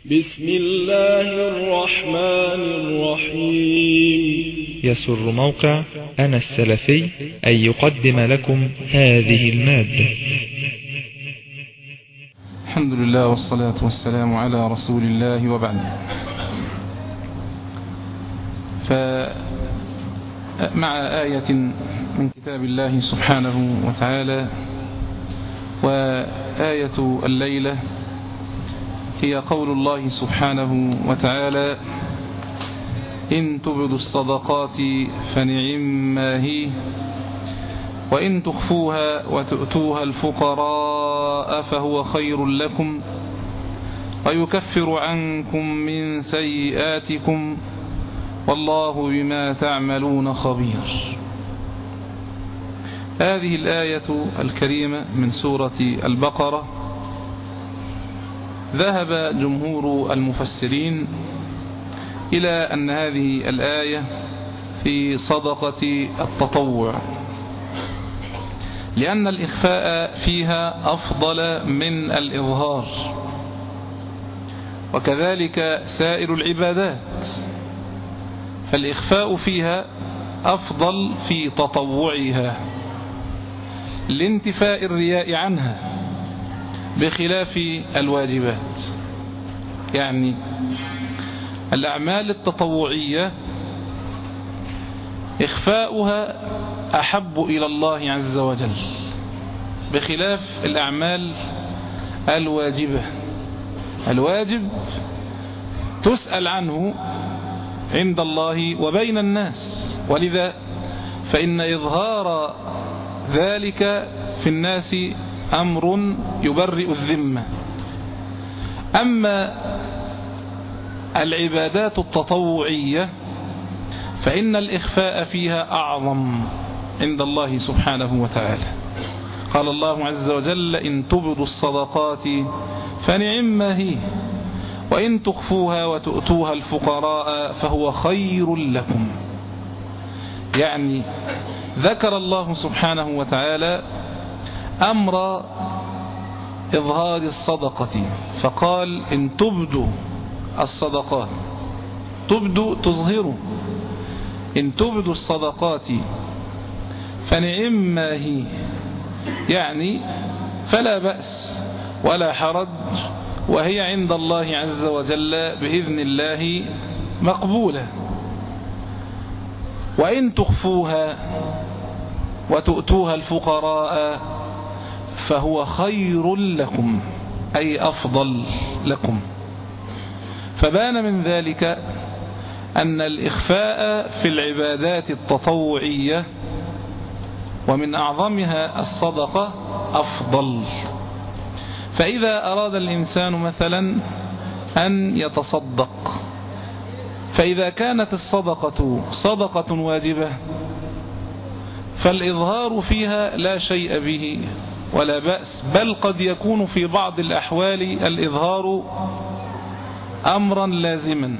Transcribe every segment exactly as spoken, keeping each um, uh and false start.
بسم الله الرحمن الرحيم. يسر موقع أنا السلفي أن يقدم لكم هذه المادة. الحمد لله والصلاة والسلام على رسول الله وبعد. فمع آية من كتاب الله سبحانه وتعالى، وآية الليلة هي قول الله سبحانه وتعالى: إن تبدوا الصدقات فنعما هي، وإن تخفوها وتؤتوها الفقراء فهو خير لكم، ويكفر عنكم من سيئاتكم والله بما تعملون خبير. هذه الآية الكريمة من سورة البقرة ذهب جمهور المفسرين إلى أن هذه الآية في صدقة التطوع، لأن الإخفاء فيها أفضل من الإظهار، وكذلك سائر العبادات، فالإخفاء فيها أفضل في تطوعها لانتفاء الرياء عنها، بخلاف الواجبات. يعني الأعمال التطوعية إخفاؤها أحب إلى الله عز وجل، بخلاف الأعمال الواجبة. الواجب تسأل عنه عند الله وبين الناس، ولذا فإن إظهار ذلك في الناس أمر يبرئ الذمة. أما العبادات التطوعية فإن الإخفاء فيها أعظم عند الله سبحانه وتعالى. قال الله عز وجل: إن تبدوا الصدقات فنعما هي، وإن تخفوها وتؤتوها الفقراء فهو خير لكم. يعني ذكر الله سبحانه وتعالى أمر إظهار الصدقة، فقال: إن تبدوا الصدقات، تبدوا تظهروا، إن تبدوا الصدقات فنعما هي، يعني فلا بأس ولا حرج، وهي عند الله عز وجل بإذن الله مقبولة. وإن تخفوها وتؤتوها الفقراء فهو خير لكم، أي أفضل لكم. فبان من ذلك أن الإخفاء في العبادات التطوعية ومن أعظمها الصدقة أفضل. فإذا أراد الإنسان مثلا أن يتصدق، فإذا كانت الصدقة صدقة واجبة فالإظهار فيها لا شيء به ولا بأس، بل قد يكون في بعض الأحوال الإظهار أمرا لازما.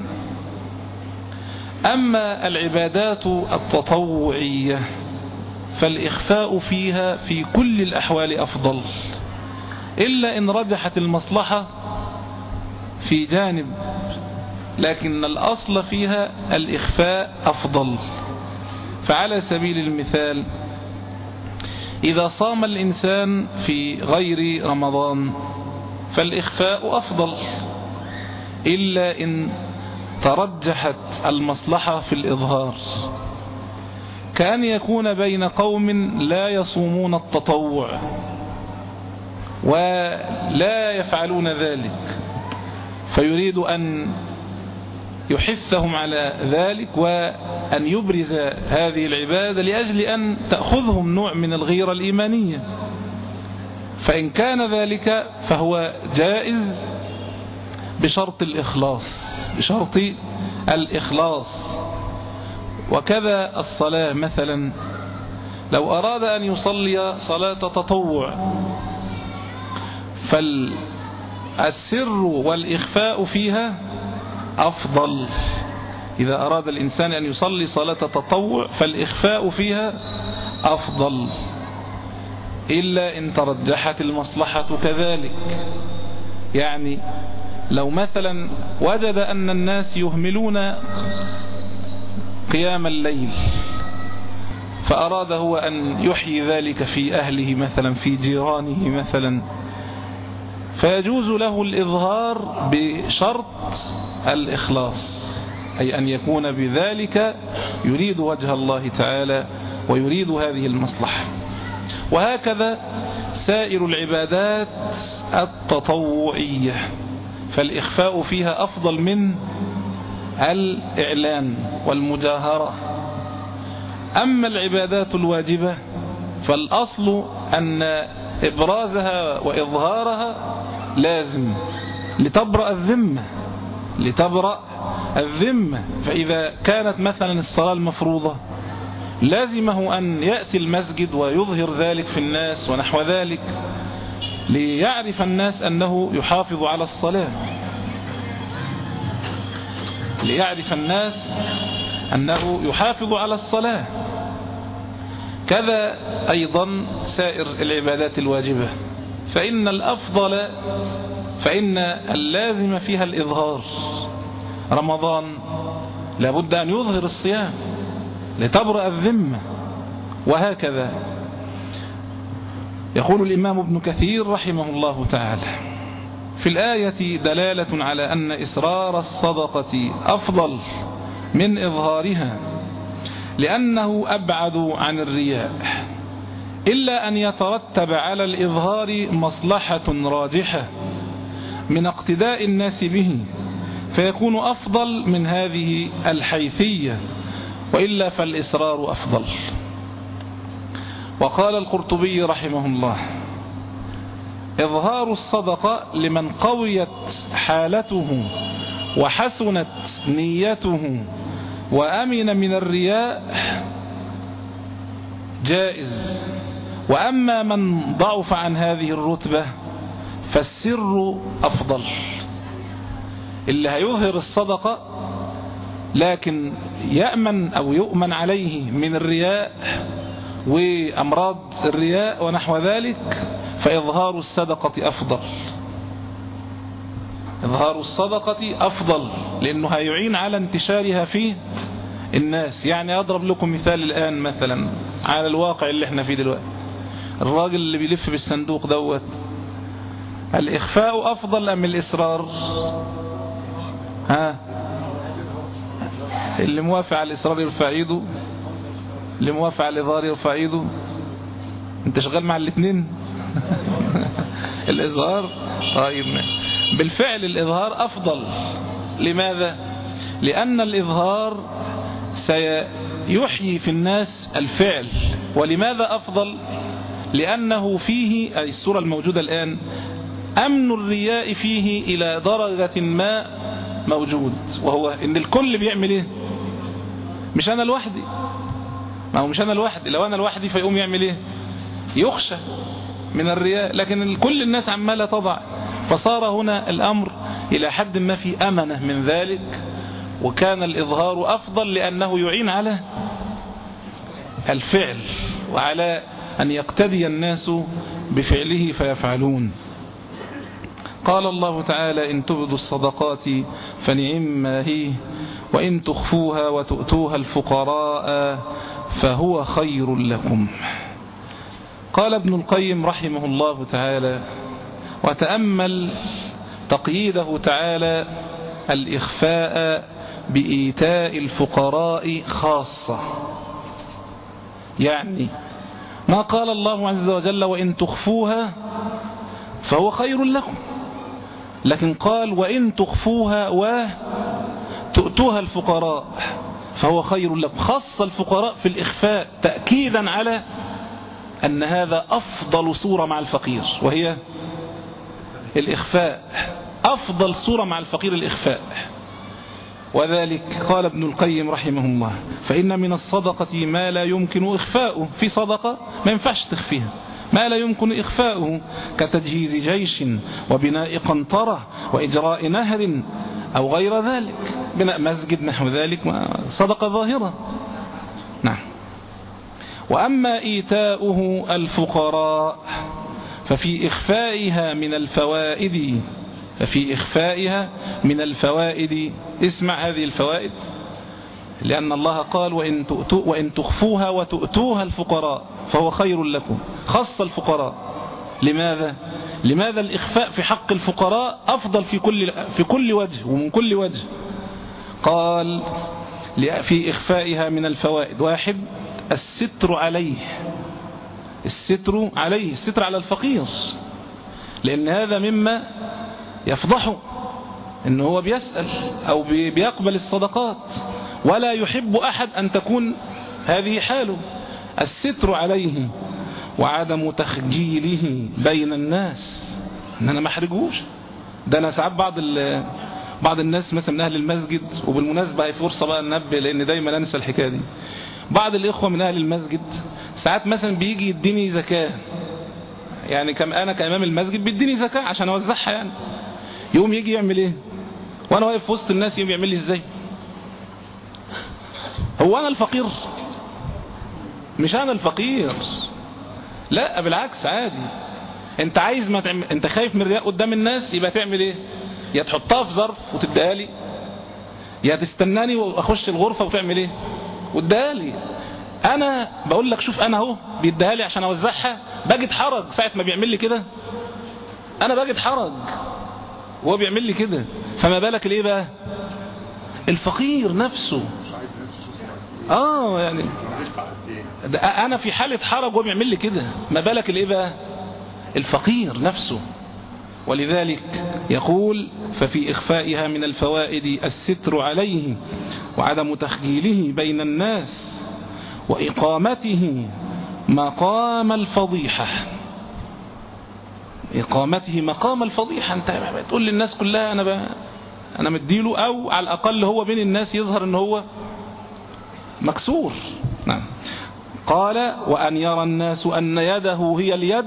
أما العبادات التطوعية فالإخفاء فيها في كل الأحوال أفضل، إلا إن رجحت المصلحة في جانب، لكن الأصل فيها الإخفاء أفضل. فعلى سبيل المثال، إذا صام الإنسان في غير رمضان فالإخفاء أفضل، إلا إن ترجحت المصلحة في الإظهار، كأن يكون بين قوم لا يصومون التطوع ولا يفعلون ذلك، فيريد أن يحثهم على ذلك وأن يبرز هذه العبادة لأجل أن تأخذهم نوع من الغيرة الإيمانية. فإن كان ذلك فهو جائز بشرط الإخلاص، بشرط الإخلاص. وكذا الصلاة مثلا، لو أراد أن يصلي صلاة تطوع فالسر والإخفاء فيها أفضل. إذا أراد الإنسان أن يصلي صلاة تطوع فالإخفاء فيها أفضل، إلا إن ترجحت المصلحة كذلك. يعني لو مثلا وجد أن الناس يهملون قيام الليل فأراد هو أن يحيي ذلك في أهله مثلا، في جيرانه مثلا، فيجوز له الإظهار بشرط الإخلاص، أي أن يكون بذلك يريد وجه الله تعالى ويريد هذه المصلحة. وهكذا سائر العبادات التطوعية، فالإخفاء فيها أفضل من الإعلان والمجاهرة. أما العبادات الواجبة فالأصل أن إبرازها وإظهارها لازم لتبرأ الذمة لتبرأ الذمة فإذا كانت مثلا الصلاة المفروضة لازمه أن يأتي المسجد ويظهر ذلك في الناس ونحو ذلك ليعرف الناس أنه يحافظ على الصلاة ليعرف الناس أنه يحافظ على الصلاة. كذا أيضا سائر العبادات الواجبة، فإن الأفضل فإن اللازم فيها الإظهار. رمضان لابد أن يظهر الصيام لتبرأ الذمة، وهكذا. يقول الإمام ابن كثير رحمه الله تعالى: في الآية دلالة على أن إسرار الصدقة أفضل من إظهارها لأنه أبعد عن الرياء، إلا أن يترتب على الإظهار مصلحة راجحة من اقتداء الناس به فيكون أفضل من هذه الحيثية، وإلا فالإسرار أفضل. وقال القرطبي رحمه الله: إظهار الصدقة لمن قويت حالته وحسنت نيته وأمن من الرياء جائز، وأما من ضعف عن هذه الرتبة فالسر أفضل. اللي هيظهر الصدقة لكن يأمن أو يؤمن عليه من الرياء وأمراض الرياء ونحو ذلك فإظهار الصدقة أفضل. إظهار الصدقة أفضل لأنه هيعين على انتشارها في الناس. يعني أضرب لكم مثال الآن مثلا على الواقع اللي احنا فيه دلوقتي، الراجل اللي بيلف بالصندوق دوت، الإخفاء أفضل أم الإصرار؟ ها، اللي موافق على الإصرار يرفع ايده، اللي موافق على الإظهار يرفع ايده. انت شغال مع الاثنين؟ الإظهار طيب. بالفعل الإظهار أفضل. لماذا؟ لأن الإظهار سيحيي في الناس الفعل. ولماذا أفضل؟ لأنه فيه، أي الصورة الموجودة الآن، أمن الرياء فيه إلى درجة ما موجود، وهو إن الكل بيعمل إيه؟ مش أنا لوحدي. ما هو مش أنا لوحدي، لو أنا لوحدي فيقوم يعمل إيه؟ يخشى من الرياء، لكن كل الناس عمالة تضع، فصار هنا الأمر إلى حد ما في أمنة من ذلك، وكان الإظهار أفضل لأنه يعين على الفعل وعلى أن يقتدي الناس بفعله فيفعلون. قال الله تعالى: إن تبدوا الصدقات فنعما هي وإن تخفوها وتؤتوها الفقراء فهو خير لكم. قال ابن القيم رحمه الله تعالى: وتأمل تقييده تعالى الإخفاء بإيتاء الفقراء خاصة. يعني ما قال الله عز وجل وإن تخفوها فهو خير لكم، لكن قال وإن تخفوها وتؤتوها الفقراء فهو خير لكم. خص الفقراء في الإخفاء تأكيدا على أن هذا أفضل صورة مع الفقير، وهي الإخفاء. أفضل صورة مع الفقير الإخفاء. وذلك قال ابن القيم رحمه الله: فإن من الصدقة ما لا يمكن إخفاؤه. في صدقة ما ينفعش تخفيها، ما لا يمكن إخفاؤه، كتجهيز جيش وبناء قنطرة وإجراء نهر أو غير ذلك، بناء مسجد نحو ذلك، صدقة ظاهرة. نعم. وأما إيتاؤه الفقراء ففي إخفائها من الفوائد ففي إخفائها من الفوائد. اسمع هذه الفوائد، لأن الله قال وإن, وإن تخفوها وتؤتوها الفقراء فهو خير لكم. خص الفقراء. لماذا؟ لماذا الإخفاء في حق الفقراء أفضل في كل, في كل وجه ومن كل وجه؟ قال في إخفائها من الفوائد: واحد، الستر عليه، الستر عليه، الستر على الفقير، لأن هذا مما يفضحه، إنه هو بيسأل أو بيقبل الصدقات ولا يحب أحد أن تكون هذه حاله. الستر عليه وعدم تخجيله بين الناس، إن أنا ما احرجوش. ده أنا ساعات بعض بعض الناس مثلا من أهل المسجد، وبالمناسبة هي فرصة بقى ننبه لأن دايما أنسى الحكاية دي. بعض الإخوة من أهل المسجد ساعات مثلا بيجي يديني زكاة، يعني كم أنا كإمام المسجد بيديني زكاة عشان أوزعها يعني. يوم يجي يعمل إيه وأنا واقف في وسط الناس؟ يوم يعمل لي إزاي؟ هو أنا الفقير؟ مش أنا الفقير، لا بالعكس عادي. أنت عايز ما تعمل، أنت خايف من الرياء قدام الناس، يبقى تعمل إيه؟ يا تحطها في ظرف وتديها لي، يا تستناني وأخش الغرفة وتعمل إيه؟ واديها لي. أنا بقول لك شوف، أنا أهو بيديها لي عشان أوزعها، بجد حرج ساعة ما بيعمل لي كده. أنا بجد حرج وهو بيعمل لي كده، فما بالك الإيه بقى؟ الفقير نفسه. آه يعني أنا في حالة حرج وهو بيعمل لي كده، ما بالك الإيه بقى؟ الفقير نفسه. ولذلك يقول ففي إخفائها من الفوائد الستر عليه وعدم تخجيله بين الناس وإقامته مقام الفضيحة. إقامته مقام الفضيحة، أنت تقول للناس كلها أنا ب... أنا مديله، أو على الأقل هو بين الناس يظهر أنه هو مكسور. نعم. قال وأن يرى الناس أن يده هي اليد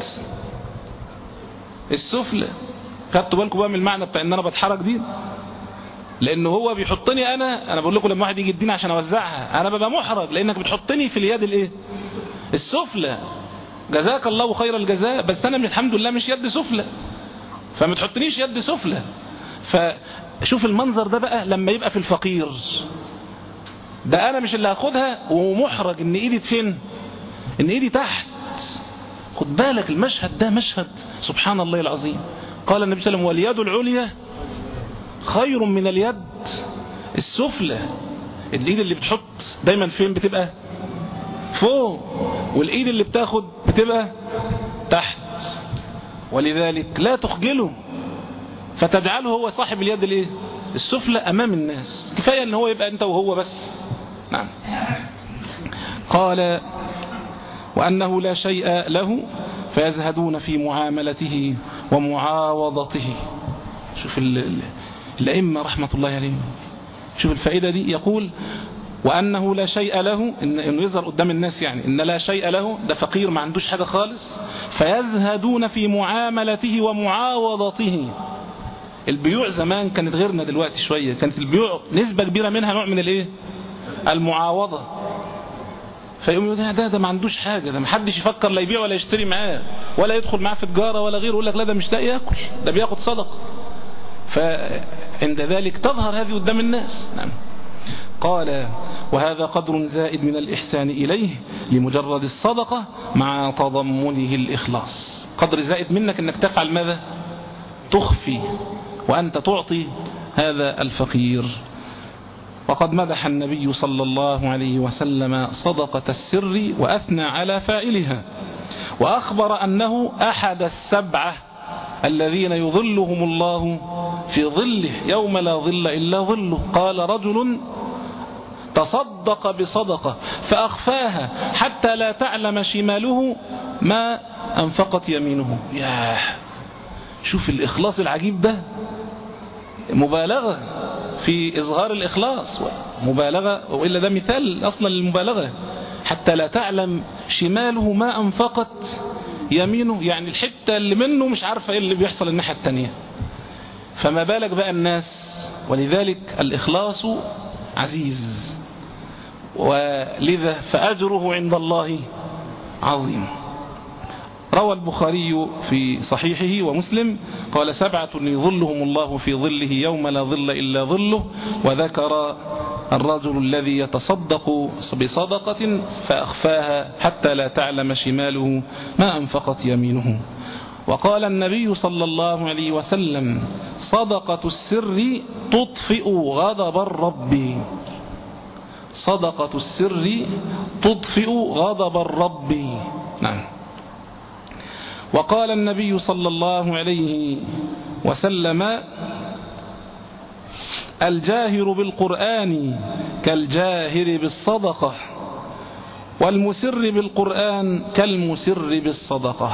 السفلى. خدتوا بالكم بقى من المعنى بتاع ان انا بتحرك دي؟ لانه هو بيحطني انا انا بقول لكم لما واحد يجي يديني عشان اوزعها انا ببقى محرج، لانك بتحطني في اليد الايه؟ السفلى. جزاك الله خير الجزاء، بس انا من الحمد لله مش يد سفلى، فما تحطنيش يد سفلى. فشوف المنظر ده بقى لما يبقى في الفقير ده، انا مش اللي هاخدها ومحرج ان ايدي فين؟ ان ايدي تحت. خد بالك المشهد ده مشهد سبحان الله العظيم. قال النبي صلى الله عليه وسلم واليد العليا خير من اليد السفلى. الايد اللي بتحط دايما فين؟ بتبقى فوق، والايد اللي بتاخد بتبقى تحت. ولذلك لا تخجله فتجعله هو صاحب اليد الايه؟ السفلى امام الناس. كفاية ان هو يبقى انت وهو بس. نعم. قال وأنه لا شيء له فيزهدون في معاملته ومعاوضته. شوف الأئمة رحمة الله عليهم، شوف الفائدة دي. يقول وأنه لا شيء له، إنه يظهر قدام الناس يعني إن لا شيء له، ده فقير ما عندوش حاجة خالص. فيزهدون في معاملته ومعاوضته. البيوع زمان كانت غيرنا دلوقتي شوية، كانت البيوع نسبة كبيرة منها نوع من الايه؟ المعاوضة. فيقوم يقول ده ده ما عندوش حاجة، ده ما حدش يفكر لا يبيع ولا يشتري معاه ولا يدخل معاه في تجارة ولا غيره، يقول لك لا ده مش لاقي ياكل، ده بياخد صدقة. فعند ذلك تظهر هذه قدام الناس. نعم. قال وهذا قدر زائد من الإحسان إليه لمجرد الصدقة مع تضمنه الإخلاص. قدر زائد منك أنك تفعل ماذا؟ تخفي وأنت تعطي هذا الفقير. وقد مدح النبي صلى الله عليه وسلم صدقة السر وأثنى على فاعلها، وأخبر أنه أحد السبعة الذين يظلهم الله في ظله يوم لا ظل إلا ظله. قال رجل تصدق بصدقة فأخفاها حتى لا تعلم شماله ما أنفقت يمينه. ياه، شوف الإخلاص العجيب ده، مبالغة في إظهار الإخلاص، مبالغة، وإلا ده مثال أصلا للمبالغة. حتى لا تعلم شماله ما أنفقت يمينه، يعني الحتة اللي منه مش عارفة إيه اللي بيحصل الناحية التانية، فما بالك بقى الناس. ولذلك الإخلاص عزيز، ولذا فأجره عند الله عظيم. روى البخاري في صحيحه ومسلم قال سبعة يظلهم الله في ظله يوم لا ظل إلا ظله، وذكر الرجل الذي يتصدق بصدقة فأخفاها حتى لا تعلم شماله ما أنفقت يمينه. وقال النبي صلى الله عليه وسلم صدقة السر تطفئ غضب الرب، صدقة السر تطفئ غضب الرب. نعم. وقال النبي صلى الله عليه وسلم الجاهر بالقرآن كالجاهر بالصدقة، والمسر بالقرآن كالمسر بالصدقة.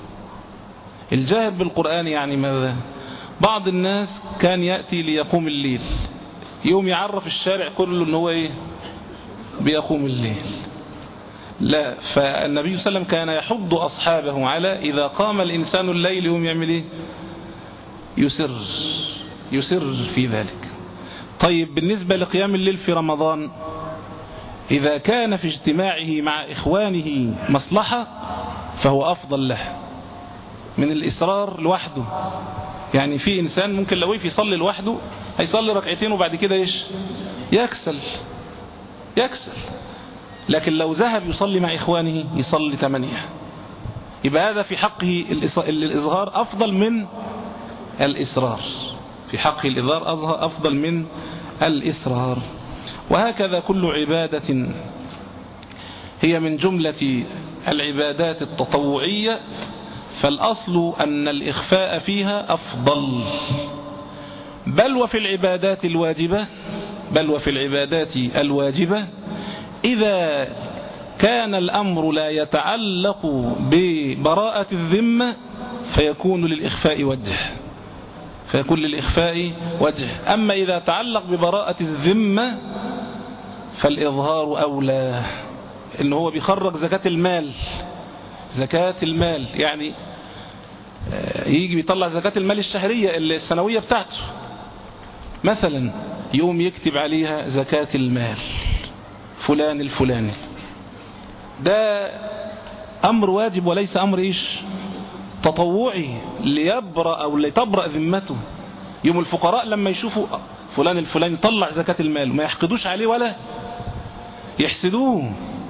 الجاهر بالقرآن يعني ماذا؟ بعض الناس كان يأتي ليقوم الليل، يوم يعرف الشارع كله أنه إيه؟ بيقوم الليل. لا، فالنبي صلى الله عليه وسلم كان يحض أصحابه على إذا قام الإنسان الليل يوم يعمل إيه؟ يسر يسر في ذلك. طيب بالنسبة لقيام الليل في رمضان، إذا كان في اجتماعه مع إخوانه مصلحة فهو أفضل له من الإصرار لوحده. يعني في إنسان ممكن لو يصلي لوحده هيصلي ركعتين وبعد كده إيش؟ يكسل يكسل لكن لو ذهب يصلي مع إخوانه يصلي ثمانية، يبقى هذا في حقه الإظهار أفضل من الإصرار، في حقه الإظهار أفضل من الإصرار. وهكذا كل عبادة هي من جملة العبادات التطوعية فالأصل أن الإخفاء فيها أفضل، بل وفي العبادات الواجبة بل وفي العبادات الواجبة إذا كان الأمر لا يتعلق ببراءة الذمة فيكون للإخفاء وجه فيكون للإخفاء وجه أما إذا تعلق ببراءة الذمة فالإظهار أولى. إنه هو بيخرج زكاة المال زكاة المال يعني يجي بيطلع زكاة المال الشهرية السنوية بتاعته مثلا، يوم يكتب عليها زكاة المال فلان الفلاني، ده أمر واجب وليس أمر إيش تطوعي ليبرأ أو لتبرأ ذمته. يوم الفقراء لما يشوفوا فلان الفلاني طلع زكاة المال ما يحقدوش عليه ولا يحسدوه،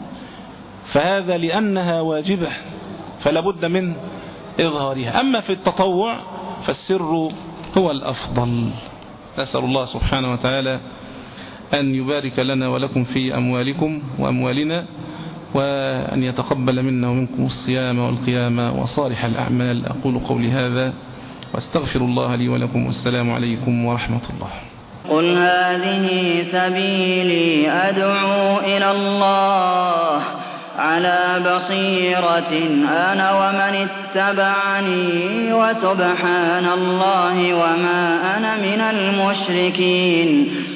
فهذا لأنها واجبة فلا بد من إظهارها. أما في التطوع فالسر هو الأفضل. نسأل الله سبحانه وتعالى أن يبارك لنا ولكم في أموالكم وأموالنا، وأن يتقبل منا ومنكم الصيام والقيام وصالح الأعمال. أقول قولي هذا واستغفر الله لي ولكم، والسلام عليكم ورحمة الله. قل هذه سبيلي أدعو إلى الله على بصيرة أنا ومن اتبعني وسبحان الله وما أنا من المشركين.